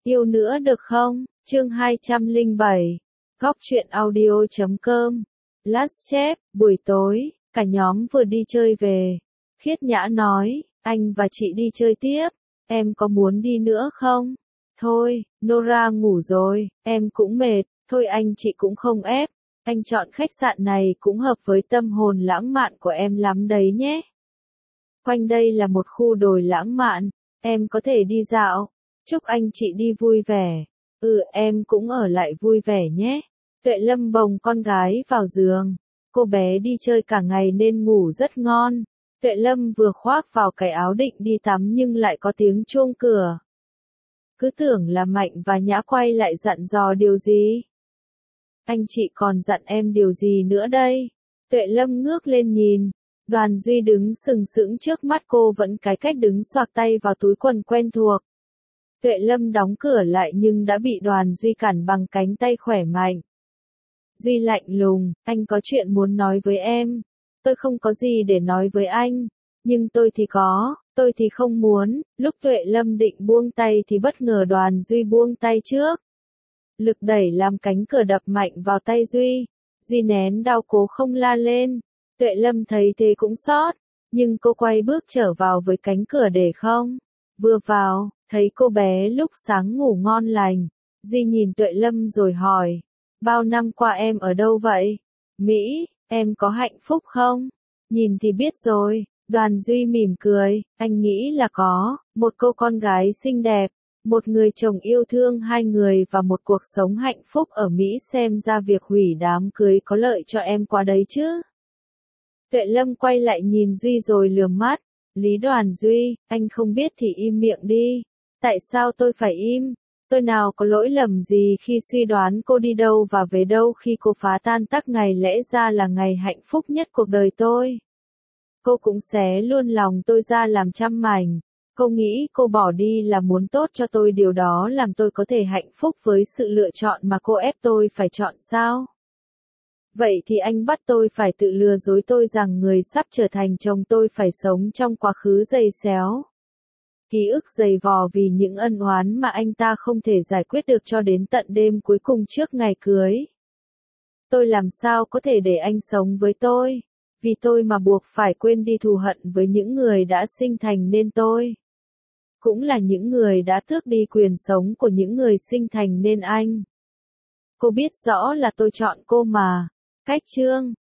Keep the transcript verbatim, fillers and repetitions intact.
Yêu nữa được không? Chương hai trăm lẻ bảy. Góc truyện audio chấm com. Last chép, buổi tối, cả nhóm vừa đi chơi về. Khiết Nhã nói, anh và chị đi chơi tiếp, em có muốn đi nữa không? Thôi, Nora ngủ rồi, em cũng mệt, thôi anh chị cũng không ép. Anh chọn khách sạn này cũng hợp với tâm hồn lãng mạn của em lắm đấy nhé. Quanh đây là một khu đồi lãng mạn, em có thể đi dạo. Chúc anh chị đi vui vẻ. Ừ, em cũng ở lại vui vẻ nhé. Tuệ Lâm bồng con gái vào giường. Cô bé đi chơi cả ngày nên ngủ rất ngon. Tuệ Lâm vừa khoác vào cái áo định đi tắm nhưng lại có tiếng chuông cửa. Cứ tưởng là Mạnh và Nhã quay lại dặn dò điều gì. Anh chị còn dặn em điều gì nữa đây? Tuệ Lâm ngước lên nhìn. Đoàn Duy đứng sừng sững trước mắt cô vẫn cái cách đứng xoạc tay vào túi quần quen thuộc. Tuệ Lâm đóng cửa lại nhưng đã bị Đoàn Duy cản bằng cánh tay khỏe mạnh. Duy lạnh lùng, anh có chuyện muốn nói với em. Tôi không có gì để nói với anh. Nhưng tôi thì có, tôi thì không muốn. Lúc Tuệ Lâm định buông tay thì bất ngờ Đoàn Duy buông tay trước. Lực đẩy làm cánh cửa đập mạnh vào tay Duy. Duy nén đau cố không la lên. Tuệ Lâm thấy thế cũng xót, nhưng cô quay bước trở vào với cánh cửa để không. Vừa vào, thấy cô bé lúc sáng ngủ ngon lành. Duy nhìn Tuệ Lâm rồi hỏi, bao năm qua em ở đâu vậy? Mỹ, em có hạnh phúc không? Nhìn thì biết rồi. Đoàn Duy mỉm cười, anh nghĩ là có, một cô con gái xinh đẹp, một người chồng yêu thương hai người và một cuộc sống hạnh phúc ở Mỹ, xem ra việc hủy đám cưới có lợi cho em quá đấy chứ. Tuệ Lâm quay lại nhìn Duy rồi lườm mắt. Lý Đoàn Duy, anh không biết thì im miệng đi. Tại sao tôi phải im? Tôi nào có lỗi lầm gì khi suy đoán cô đi đâu và về đâu khi cô phá tan tắc ngày lẽ ra là ngày hạnh phúc nhất cuộc đời tôi. Cô cũng xé luôn lòng tôi ra làm trăm mảnh. Cô nghĩ cô bỏ đi là muốn tốt cho tôi, điều đó làm tôi có thể hạnh phúc với sự lựa chọn mà cô ép tôi phải chọn sao? Vậy thì anh bắt tôi phải tự lừa dối tôi rằng người sắp trở thành chồng tôi phải sống trong quá khứ dày xéo. Ký ức dày vò vì những ân oán mà anh ta không thể giải quyết được cho đến tận đêm cuối cùng trước ngày cưới. Tôi làm sao có thể để anh sống với tôi, vì tôi mà buộc phải quên đi thù hận với những người đã sinh thành nên tôi. Cũng là những người đã tước đi quyền sống của những người sinh thành nên anh. Cô biết rõ là tôi chọn cô mà. Cách chương